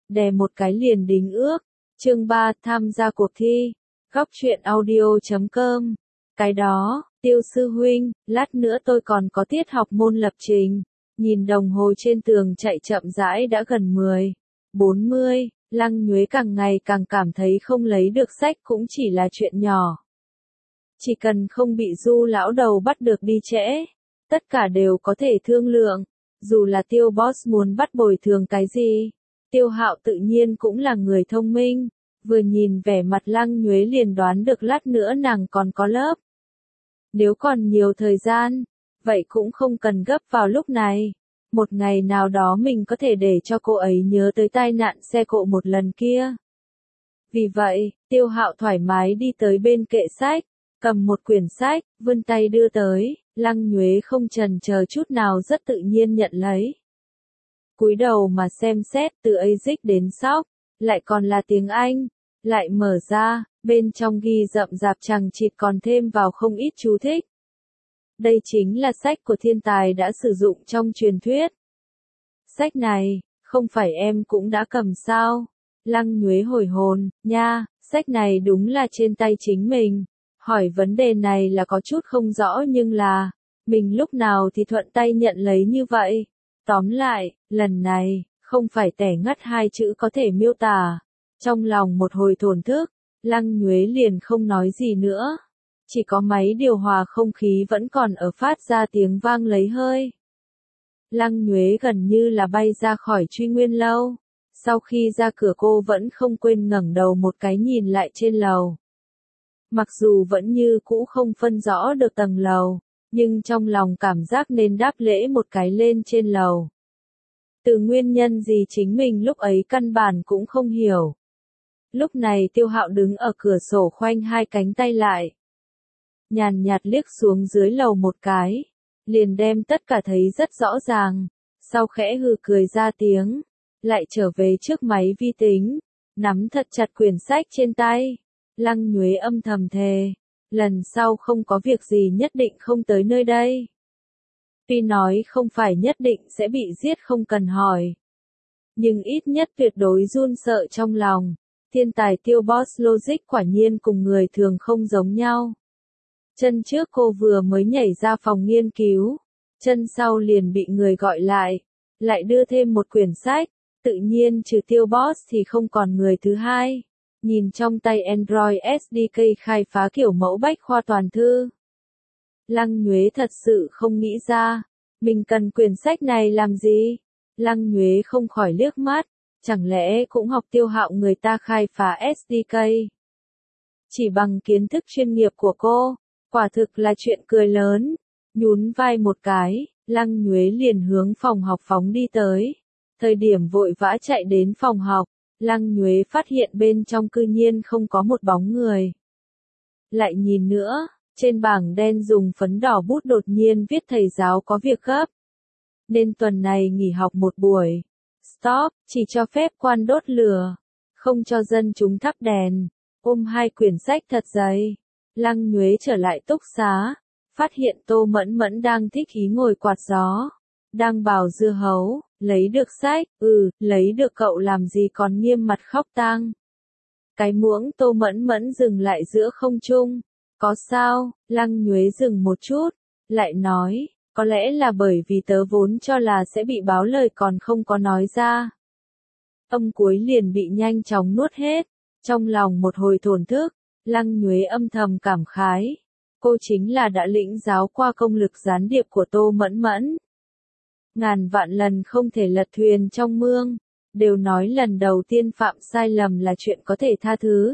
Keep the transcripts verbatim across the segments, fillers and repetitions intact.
đè một cái liền đính ước. Chương ba, tham gia cuộc thi. Góc truyện audio chấm com. Cái đó, Tiêu sư huynh, lát nữa tôi còn có tiết học môn lập trình. Nhìn đồng hồ trên tường chạy chậm rãi đã gần mười, bốn mươi, Lăng Nhuế càng ngày càng cảm thấy không lấy được sách cũng chỉ là chuyện nhỏ. Chỉ cần không bị Du lão đầu bắt được đi trễ, tất cả đều có thể thương lượng, dù là Tiêu boss muốn bắt bồi thường cái gì. Tiêu Hạo tự nhiên cũng là người thông minh, vừa nhìn vẻ mặt Lăng Nhuế liền đoán được lát nữa nàng còn có lớp. Nếu còn nhiều thời gian, vậy cũng không cần gấp vào lúc này. Một ngày nào đó mình có thể để cho cô ấy nhớ tới tai nạn xe cộ một lần kia. Vì vậy, Tiêu Hạo thoải mái đi tới bên kệ sách, cầm một quyển sách, vươn tay đưa tới, Lăng Nhuế không chần chờ chút nào rất tự nhiên nhận lấy. Cúi đầu mà xem xét từ Azic đến Sóc, lại còn là tiếng Anh, lại mở ra, bên trong ghi rậm rạp chằng chịt còn thêm vào không ít chú thích. Đây chính là sách của thiên tài đã sử dụng trong truyền thuyết. Sách này, không phải em cũng đã cầm sao? Lăng Nhuế hồi hồn, nha, sách này đúng là trên tay chính mình. Hỏi vấn đề này là có chút không rõ nhưng là, mình lúc nào thì thuận tay nhận lấy như vậy. Tóm lại, lần này, không phải tẻ ngắt hai chữ có thể miêu tả. Trong lòng một hồi thổn thức, Lăng Nhuế liền không nói gì nữa. Chỉ có máy điều hòa không khí vẫn còn ở phát ra tiếng vang lấy hơi. Lăng Nhuế gần như là bay ra khỏi Truy Nguyên lâu. Sau khi ra cửa cô vẫn không quên ngẩng đầu một cái nhìn lại trên lầu. Mặc dù vẫn như cũ không phân rõ được tầng lầu, nhưng trong lòng cảm giác nên đáp lễ một cái lên trên lầu. Từ nguyên nhân gì chính mình lúc ấy căn bản cũng không hiểu. Lúc này Tiêu Hạo đứng ở cửa sổ khoanh hai cánh tay lại. Nhàn nhạt liếc xuống dưới lầu một cái, liền đem tất cả thấy rất rõ ràng, sau khẽ hừ cười ra tiếng, lại trở về trước máy vi tính, nắm thật chặt quyển sách trên tay. Lăng Nhuế âm thầm thề, lần sau không có việc gì nhất định không tới nơi đây. Tuy nói không phải nhất định sẽ bị giết không cần hỏi, nhưng ít nhất tuyệt đối run sợ trong lòng. Thiên tài Tiêu boss logic quả nhiên cùng người thường không giống nhau. Chân trước cô vừa mới nhảy ra phòng nghiên cứu, chân sau liền bị người gọi lại, lại đưa thêm một quyển sách, tự nhiên trừ Tiêu boss thì không còn người thứ hai. Nhìn trong tay Android ét đê ca khai phá kiểu mẫu bách khoa toàn thư. Lăng Nhuế thật sự không nghĩ ra, mình cần quyển sách này làm gì? Lăng Nhuế không khỏi liếc mắt, chẳng lẽ cũng học Tiêu Hạo người ta khai phá ét đê ca? Chỉ bằng kiến thức chuyên nghiệp của cô, quả thực là chuyện cười lớn. Nhún vai một cái, Lăng Nhuế liền hướng phòng học phóng đi tới. Thời điểm vội vã chạy đến phòng học, Lăng Nhuế phát hiện bên trong cư nhiên không có một bóng người. Lại nhìn nữa, trên bảng đen dùng phấn đỏ bút đột nhiên viết thầy giáo có việc gấp, nên tuần này nghỉ học một buổi. Stop, chỉ cho phép quan đốt lửa, không cho dân chúng thắp đèn. Ôm hai quyển sách thật dày, Lăng Nhuế trở lại túc xá, phát hiện Tô Mẫn Mẫn đang thích ý ngồi quạt gió, đang bào dưa hấu. Lấy được sách, ừ, lấy được cậu làm gì còn nghiêm mặt khóc tang. Cái muỗng Tô Mẫn Mẫn dừng lại giữa không trung. Có sao? Lăng Nhuế dừng một chút, lại nói, có lẽ là bởi vì tớ vốn cho là sẽ bị báo lời còn không có nói ra. Âm cuối liền bị nhanh chóng nuốt hết, trong lòng một hồi thổn thức, Lăng Nhuế âm thầm cảm khái. Cô chính là đã lĩnh giáo qua công lực gián điệp của Tô Mẫn Mẫn. Ngàn vạn lần không thể lật thuyền trong mương, đều nói lần đầu tiên phạm sai lầm là chuyện có thể tha thứ.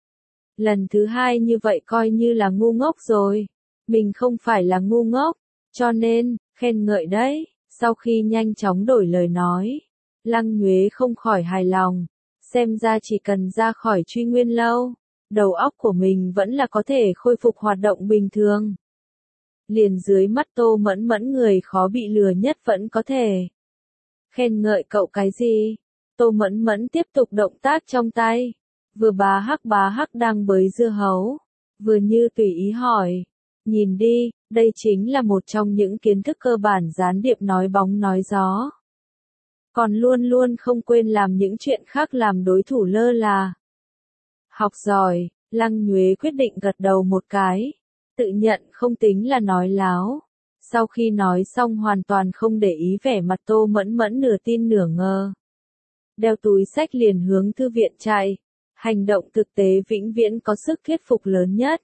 Lần thứ hai như vậy coi như là ngu ngốc rồi. Mình không phải là ngu ngốc, cho nên, khen ngợi đấy. Sau khi nhanh chóng đổi lời nói, Lăng Nhuế không khỏi hài lòng. Xem ra chỉ cần ra khỏi Truy Nguyên lâu, đầu óc của mình vẫn là có thể khôi phục hoạt động bình thường. Liền dưới mắt Tô Mẫn Mẫn người khó bị lừa nhất vẫn có thể. Khen ngợi cậu cái gì? Tô Mẫn Mẫn tiếp tục động tác trong tay. Vừa bá hắc bá hắc đang bới dưa hấu, vừa như tùy ý hỏi. Nhìn đi, đây chính là một trong những kiến thức cơ bản gián điệp nói bóng nói gió. còn luôn luôn không quên làm những chuyện khác làm đối thủ lơ là. Học giỏi, Lăng Nhuế quyết định gật đầu một cái, tự nhận không tính là nói láo. Sau khi nói xong hoàn toàn không để ý vẻ mặt Tô Mẫn Mẫn nửa tin nửa ngờ. Đeo túi xách liền hướng thư viện chạy, hành động thực tế vĩnh viễn có sức thuyết phục lớn nhất.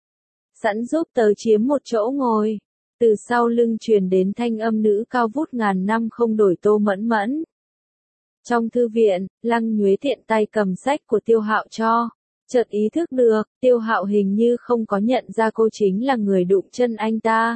Sẵn giúp tớ chiếm một chỗ ngồi, từ sau lưng truyền đến thanh âm nữ cao vút ngàn năm không đổi Tô Mẫn Mẫn. Trong thư viện, Lăng Nhuế tiện tay cầm sách của Tiêu Hạo cho, chợt ý thức được, Tiêu Hạo hình như không có nhận ra cô chính là người đụng chân anh ta.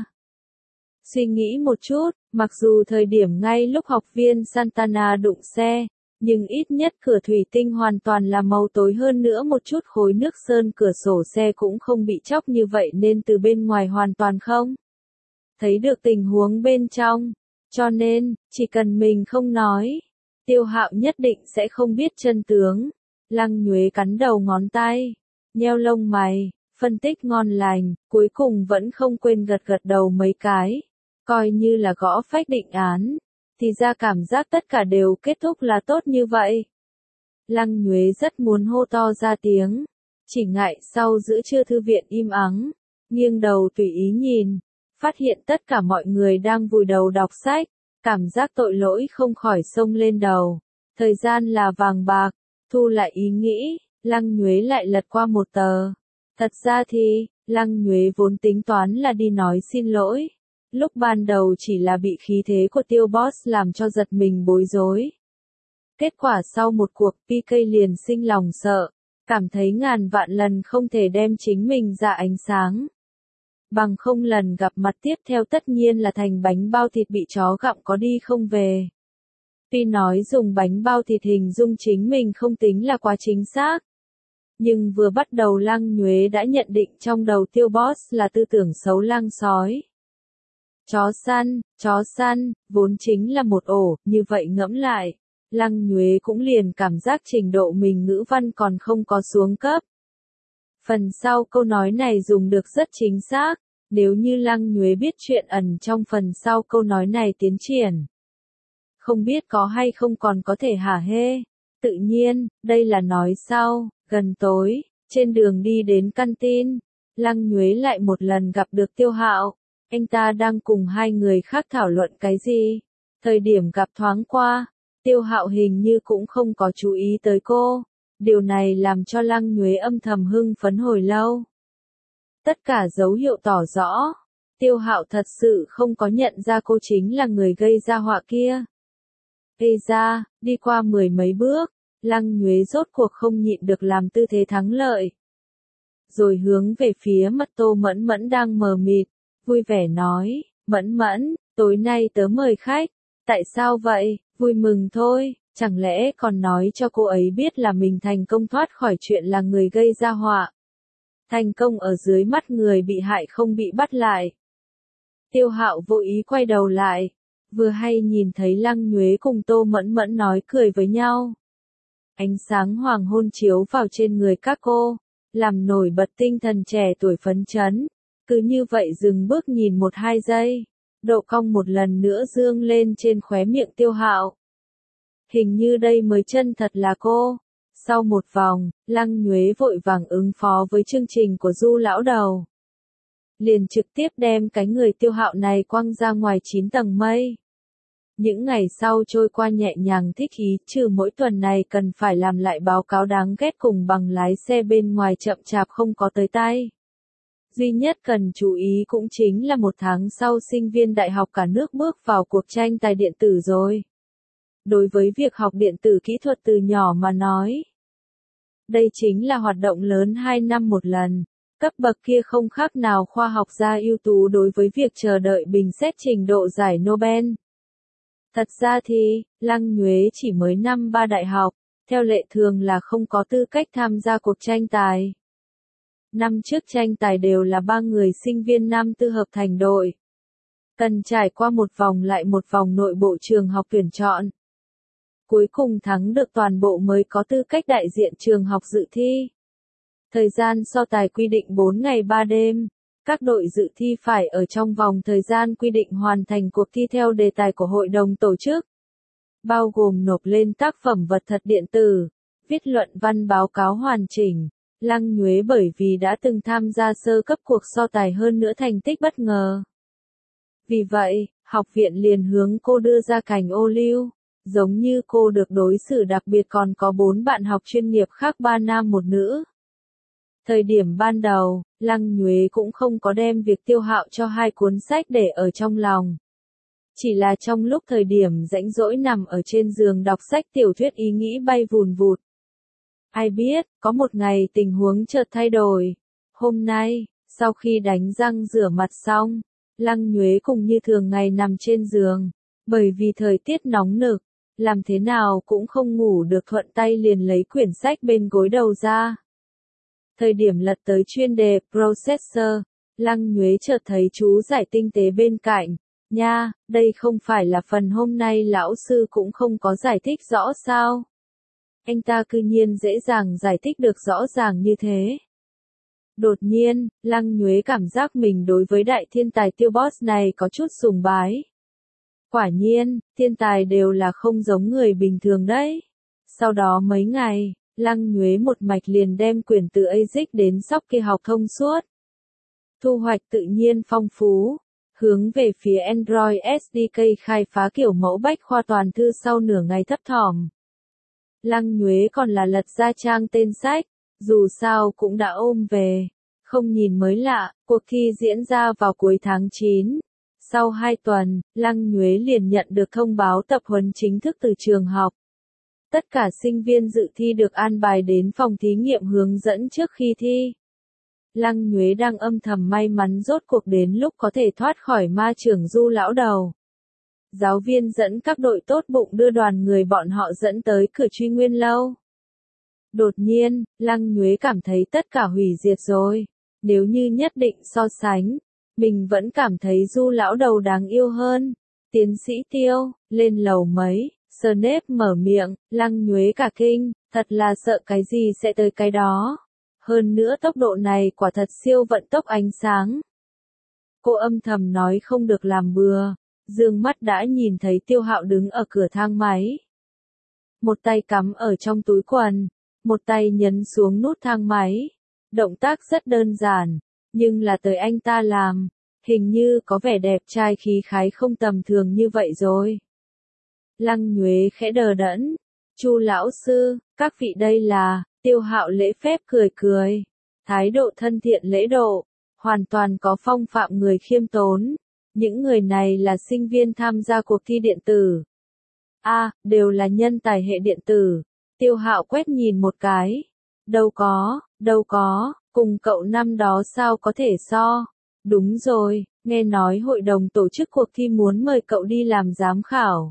Suy nghĩ một chút, mặc dù thời điểm ngay lúc học viên Santana đụng xe, nhưng ít nhất cửa thủy tinh hoàn toàn là màu tối hơn nữa một chút khối nước sơn cửa sổ xe cũng không bị chóc như vậy nên từ bên ngoài hoàn toàn không thấy được tình huống bên trong. Cho nên, chỉ cần mình không nói, Tiêu Hạo nhất định sẽ không biết chân tướng. Lăng Nhuế cắn đầu ngón tay, nheo lông mày, phân tích ngon lành, cuối cùng vẫn không quên gật gật đầu mấy cái, coi như là gõ phách định án. Thì ra cảm giác tất cả đều kết thúc là tốt như vậy. Lăng Nhuế rất muốn hô to ra tiếng, chỉ ngại sau giữa trưa thư viện im ắng, nghiêng đầu tùy ý nhìn, phát hiện tất cả mọi người đang vùi đầu đọc sách, cảm giác tội lỗi không khỏi xông lên đầu. Thời gian là vàng bạc, thu lại ý nghĩ, Lăng Nhuế lại lật qua một tờ. Thật ra thì, Lăng Nhuế vốn tính toán là đi nói xin lỗi. Lúc ban đầu chỉ là bị khí thế của Tiêu Boss làm cho giật mình bối rối. Kết quả sau một cuộc pê ca liền sinh lòng sợ, cảm thấy ngàn vạn lần không thể đem chính mình ra ánh sáng. Bằng không lần gặp mặt tiếp theo tất nhiên là thành bánh bao thịt bị chó gặm có đi không về. Tuy nói dùng bánh bao thịt hình dung chính mình không tính là quá chính xác. Nhưng vừa bắt đầu Lăng Nhuế đã nhận định trong đầu Tiêu Boss là tư tưởng xấu lang sói. Chó săn, chó săn, vốn chính là một ổ, như vậy ngẫm lại, Lăng Nhuế cũng liền cảm giác trình độ mình ngữ văn còn không có xuống cấp. Phần sau câu nói này dùng được rất chính xác, nếu như Lăng Nhuế biết chuyện ẩn trong phần sau câu nói này tiến triển. Không biết có hay không còn có thể hả hê. Tự nhiên, đây là nói sau, gần tối, trên đường đi đến căn tin, Lăng Nhuế lại một lần gặp được Tiêu Hạo. Anh ta đang cùng hai người khác thảo luận cái gì? Thời điểm gặp thoáng qua, Tiêu Hạo hình như cũng không có chú ý tới cô. Điều này làm cho Lăng Nhuế âm thầm hưng phấn hồi lâu. Tất cả dấu hiệu tỏ rõ, Tiêu Hạo thật sự không có nhận ra cô chính là người gây ra họa kia. Ê ra, đi qua mười mấy bước, Lăng Nhuế rốt cuộc không nhịn được làm tư thế thắng lợi. Rồi hướng về phía mặt Tô Mẫn Mẫn đang mờ mịt, vui vẻ nói, Mẫn Mẫn, tối nay tớ mời khách. Tại sao vậy? Vui mừng thôi, chẳng lẽ còn nói cho cô ấy biết là mình thành công thoát khỏi chuyện là người gây ra họa. Thành công ở dưới mắt người bị hại không bị bắt lại. Tiêu Hạo vô ý quay đầu lại, vừa hay nhìn thấy Lăng Nhuế cùng Tô Mẫn Mẫn nói cười với nhau. Ánh sáng hoàng hôn chiếu vào trên người các cô, làm nổi bật tinh thần trẻ tuổi phấn chấn. Cứ như vậy dừng bước nhìn một hai giây, độ cong một lần nữa dương lên trên khóe miệng Tiêu Hạo. Hình như đây mới chân thật là cô. Sau một vòng, Lăng Nhuế vội vàng ứng phó với chương trình của Du lão đầu. Liền trực tiếp đem cái người Tiêu Hạo này quăng ra ngoài chín tầng mây. Những ngày sau trôi qua nhẹ nhàng thích ý, trừ mỗi tuần này cần phải làm lại báo cáo đáng ghét cùng bằng lái xe bên ngoài chậm chạp không có tới tay. Duy nhất cần chú ý cũng chính là một tháng sau sinh viên đại học cả nước bước vào cuộc tranh tài điện tử rồi. Đối với việc học điện tử kỹ thuật từ nhỏ mà nói, đây chính là hoạt động lớn hai năm một lần, cấp bậc kia không khác nào khoa học gia ưu tú đối với việc chờ đợi bình xét trình độ giải Nobel. Thật ra thì, Lăng Nhuế chỉ mới năm ba đại học, theo lệ thường là không có tư cách tham gia cuộc tranh tài. Năm trước tranh tài đều là ba người sinh viên năm tư hợp thành đội. Cần trải qua một vòng lại một vòng nội bộ trường học tuyển chọn. Cuối cùng thắng được toàn bộ mới có tư cách đại diện trường học dự thi. Thời gian so tài quy định bốn ngày ba đêm. Các đội dự thi phải ở trong vòng thời gian quy định hoàn thành cuộc thi theo đề tài của hội đồng tổ chức. bao gồm nộp lên tác phẩm vật thật điện tử, viết luận văn báo cáo hoàn chỉnh. Lăng Nhuế bởi vì đã từng tham gia sơ cấp cuộc so tài hơn nữa thành tích bất ngờ. Vì vậy, học viện liền hướng cô đưa ra cành ô liu, giống như cô được đối xử đặc biệt còn có bốn bạn học chuyên nghiệp khác ba nam một nữ. Thời điểm ban đầu, Lăng Nhuế cũng không có đem việc Tiêu Hạo cho hai cuốn sách để ở trong lòng. Chỉ là trong lúc thời điểm rãnh rỗi nằm ở trên giường đọc sách tiểu thuyết ý nghĩ bay vùn vụt. Ai biết, có một ngày tình huống chợt thay đổi. Hôm nay, sau khi đánh răng rửa mặt xong, Lăng Nhuế cùng như thường ngày nằm trên giường. Bởi vì thời tiết nóng nực, làm thế nào cũng không ngủ được thuận tay liền lấy quyển sách bên gối đầu ra. Thời điểm lật tới chuyên đề Processor, Lăng Nhuế chợt thấy chú giải tinh tế bên cạnh. Nha, đây không phải là phần hôm nay lão sư cũng không có giải thích rõ sao? Anh ta cư nhiên dễ dàng giải thích được rõ ràng như thế. Đột nhiên, Lăng Nhuế cảm giác mình đối với đại thiên tài Tiêu Boss này có chút sùng bái. Quả nhiên, thiên tài đều là không giống người bình thường đấy. Sau đó mấy ngày, Lăng Nhuế một mạch liền đem quyển từ a gic đến sóc kia học thông suốt. Thu hoạch tự nhiên phong phú. Hướng về phía Android ét đê ca khai phá kiểu mẫu bách khoa toàn thư sau nửa ngày thấp thỏm. Lăng Nhuế còn là lật ra trang tên sách, dù sao cũng đã ôm về. Không nhìn mới lạ, cuộc thi diễn ra vào cuối tháng chín. Sau hai tuần, Lăng Nhuế liền nhận được thông báo tập huấn chính thức từ trường học. Tất cả sinh viên dự thi được an bài đến phòng thí nghiệm hướng dẫn trước khi thi. Lăng Nhuế đang âm thầm may mắn rốt cuộc đến lúc có thể thoát khỏi ma trưởng Du lão đầu. Giáo viên dẫn các đội tốt bụng đưa đoàn người bọn họ dẫn tới cửa Truy Nguyên lâu. Đột nhiên, Lăng Nhuế cảm thấy tất cả hủy diệt rồi. Nếu như nhất định so sánh, mình vẫn cảm thấy Du lão đầu đáng yêu hơn. Tiến sĩ Tiêu, lên lầu mấy, Snape mở miệng, Lăng Nhuế cả kinh, thật là sợ cái gì sẽ tới cái đó. Hơn nữa tốc độ này quả thật siêu vận tốc ánh sáng. Cô âm thầm nói không được làm bừa, dương mắt đã nhìn thấy Tiêu Hạo đứng ở cửa thang máy. Một tay cắm ở trong túi quần, một tay nhấn xuống nút thang máy. Động tác rất đơn giản, nhưng là tới anh ta làm, hình như có vẻ đẹp trai khí khái không tầm thường như vậy rồi. Lăng Nhuế khẽ đờ đẫn, Chu lão sư, các vị đây là... Tiêu Hạo lễ phép cười cười, thái độ thân thiện lễ độ, hoàn toàn có phong phạm người khiêm tốn. Những người này là sinh viên tham gia cuộc thi điện tử. A, à, đều là nhân tài hệ điện tử. Tiêu Hạo quét nhìn một cái. Đâu có, đâu có, cùng cậu năm đó sao có thể so. Đúng rồi, nghe nói hội đồng tổ chức cuộc thi muốn mời cậu đi làm giám khảo.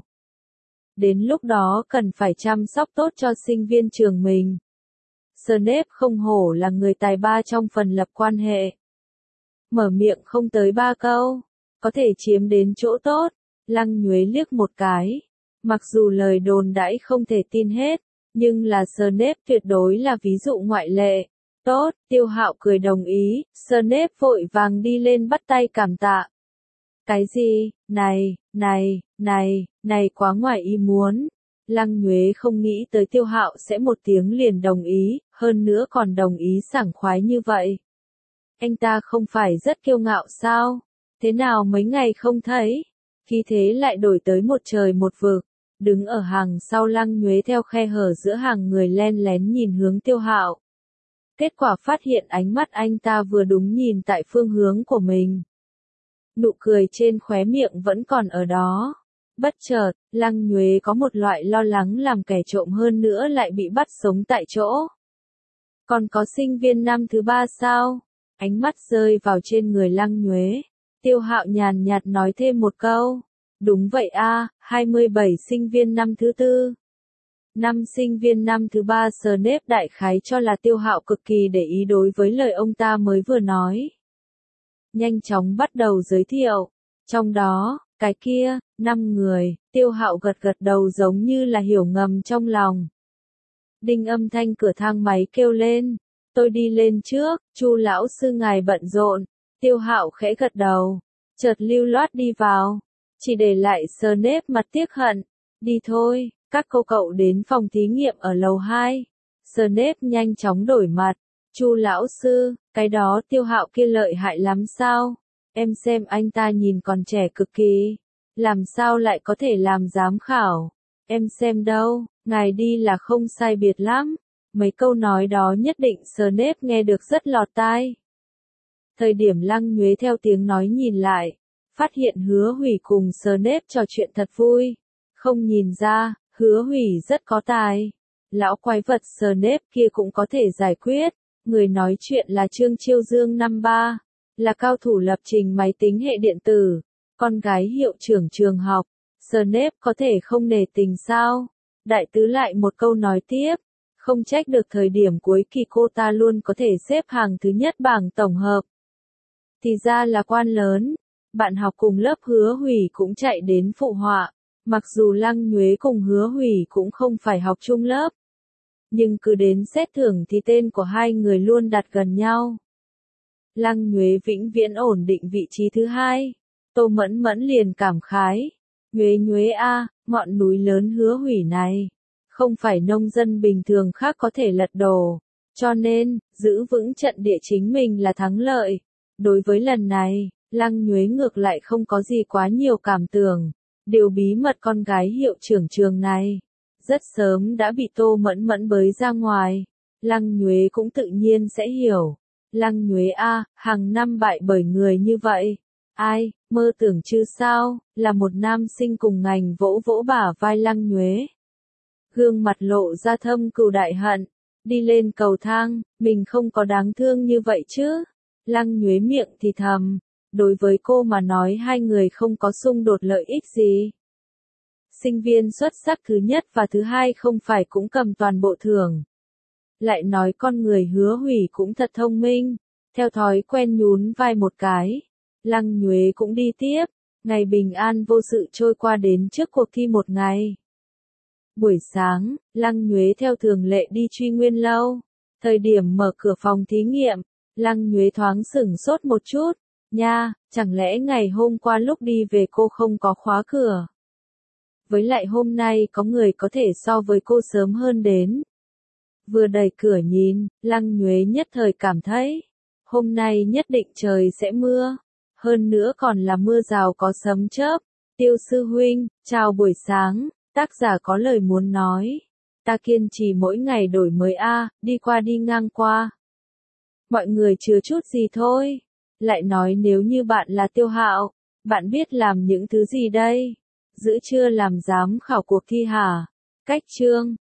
Đến lúc đó cần phải chăm sóc tốt cho sinh viên trường mình. Snape không hổ là người tài ba trong phần lập quan hệ. Mở miệng không tới ba câu, có thể chiếm đến chỗ tốt. Lăng Nhuế liếc một cái. Mặc dù lời đồn đãi không thể tin hết, nhưng là Snape tuyệt đối là ví dụ ngoại lệ. Tốt, Tiêu Hạo cười đồng ý, Snape vội vàng đi lên bắt tay cảm tạ. Cái gì, này, này, này, này quá ngoài ý muốn. Lăng Nhuế không nghĩ tới Tiêu Hạo sẽ một tiếng liền đồng ý, hơn nữa còn đồng ý sảng khoái như vậy. Anh ta không phải rất kiêu ngạo sao? Thế nào mấy ngày không thấy? Khi thế lại đổi tới một trời một vực, đứng ở hàng sau Lăng Nhuế theo khe hở giữa hàng người len lén nhìn hướng Tiêu Hạo. Kết quả phát hiện ánh mắt anh ta vừa đúng nhìn tại phương hướng của mình. Nụ cười trên khóe miệng vẫn còn ở đó. Bất chợt, Lăng Nhuế có một loại lo lắng làm kẻ trộm hơn nữa lại bị bắt sống tại chỗ. Còn có sinh viên năm thứ ba sao? Ánh mắt rơi vào trên người Lăng Nhuế. Tiêu Hạo nhàn nhạt nói thêm một câu. Đúng vậy a, hai mươi bảy sinh viên năm thứ tư. Năm sinh viên năm thứ ba Snape đại khái cho là Tiêu Hạo cực kỳ để ý đối với lời ông ta mới vừa nói. Nhanh chóng bắt đầu giới thiệu. Trong đó, cái kia, năm người, Tiêu Hạo gật gật đầu giống như là hiểu ngầm trong lòng. Đinh âm thanh cửa thang máy kêu lên. Tôi đi lên trước, Chu lão sư ngài bận rộn. Tiêu Hạo khẽ gật đầu. Chợt lưu loát đi vào. Chỉ để lại Snape mặt tiếc hận. Đi thôi, các cô cậu đến phòng thí nghiệm ở lầu hai. Snape nhanh chóng đổi mặt. Chu lão sư, cái đó Tiêu Hạo kia lợi hại lắm sao? Em xem anh ta nhìn còn trẻ cực kỳ. Làm sao lại có thể làm giám khảo? Em xem đâu, ngài đi là không sai biệt lắm. Mấy câu nói đó nhất định Snape nghe được rất lọt tai. Thời điểm Lăng Nhuế theo tiếng nói nhìn lại, phát hiện Hứa Hủy cùng Snape trò chuyện thật vui. Không nhìn ra, Hứa Hủy rất có tài. Lão quái vật Snape kia cũng có thể giải quyết. Người nói chuyện là Trương Chiêu Dương năm ba, là cao thủ lập trình máy tính hệ điện tử, con gái hiệu trưởng trường học. Snape có thể không nể tình sao? Đại tứ lại một câu nói tiếp, không trách được thời điểm cuối kỳ cô ta luôn có thể xếp hàng thứ nhất bảng tổng hợp. Thì ra là quan lớn, bạn học cùng lớp Hứa Hủy cũng chạy đến phụ họa, mặc dù Lăng Nhuế cùng Hứa Hủy cũng không phải học chung lớp. Nhưng cứ đến xét thưởng thì tên của hai người luôn đặt gần nhau. Lăng Nhuế vĩnh viễn ổn định vị trí thứ hai. Tô Mẫn Mẫn liền cảm khái. Nhuế Nhuế a, ngọn núi lớn Hứa Hủy này. Không phải nông dân bình thường khác có thể lật đổ. Cho nên, giữ vững trận địa chính mình là thắng lợi. Đối với lần này, Lăng Nhuế ngược lại không có gì quá nhiều cảm tưởng. Điều bí mật con gái hiệu trưởng trường này. Rất sớm đã bị Tô Mẫn Mẫn bới ra ngoài. Lăng Nhuế cũng tự nhiên sẽ hiểu. Lăng Nhuế a, hàng năm bại bởi người như vậy. Ai, mơ tưởng chứ sao, là một nam sinh cùng ngành vỗ vỗ bả vai Lăng Nhuế. Gương mặt lộ ra thâm cừu đại hận. Đi lên cầu thang, mình không có đáng thương như vậy chứ. Lăng Nhuế miệng thì thầm. Đối với cô mà nói hai người không có xung đột lợi ích gì. Sinh viên xuất sắc thứ nhất và thứ hai không phải cũng cầm toàn bộ thưởng. Lại nói con người Hứa Hủy cũng thật thông minh, theo thói quen nhún vai một cái. Lăng Nhuế cũng đi tiếp, ngày bình an vô sự trôi qua đến trước cuộc thi một ngày. Buổi sáng, Lăng Nhuế theo thường lệ đi Truy Nguyên lâu. Thời điểm mở cửa phòng thí nghiệm, Lăng Nhuế thoáng sửng sốt một chút. Nha, chẳng lẽ ngày hôm qua lúc đi về cô không có khóa cửa? Với lại hôm nay có người có thể so với cô sớm hơn đến. Vừa đẩy cửa nhìn, Lăng Nhuế nhất thời cảm thấy, hôm nay nhất định trời sẽ mưa, hơn nữa còn là mưa rào có sấm chớp. Tiêu sư huynh, chào buổi sáng, tác giả có lời muốn nói. Ta kiên trì mỗi ngày đổi mới a, đi qua đi ngang qua. Mọi người chứa chút gì thôi. Lại nói nếu như bạn là Tiêu Hạo, bạn biết làm những thứ gì đây? Giữa trưa làm giám khảo cuộc thi hả? Cách chương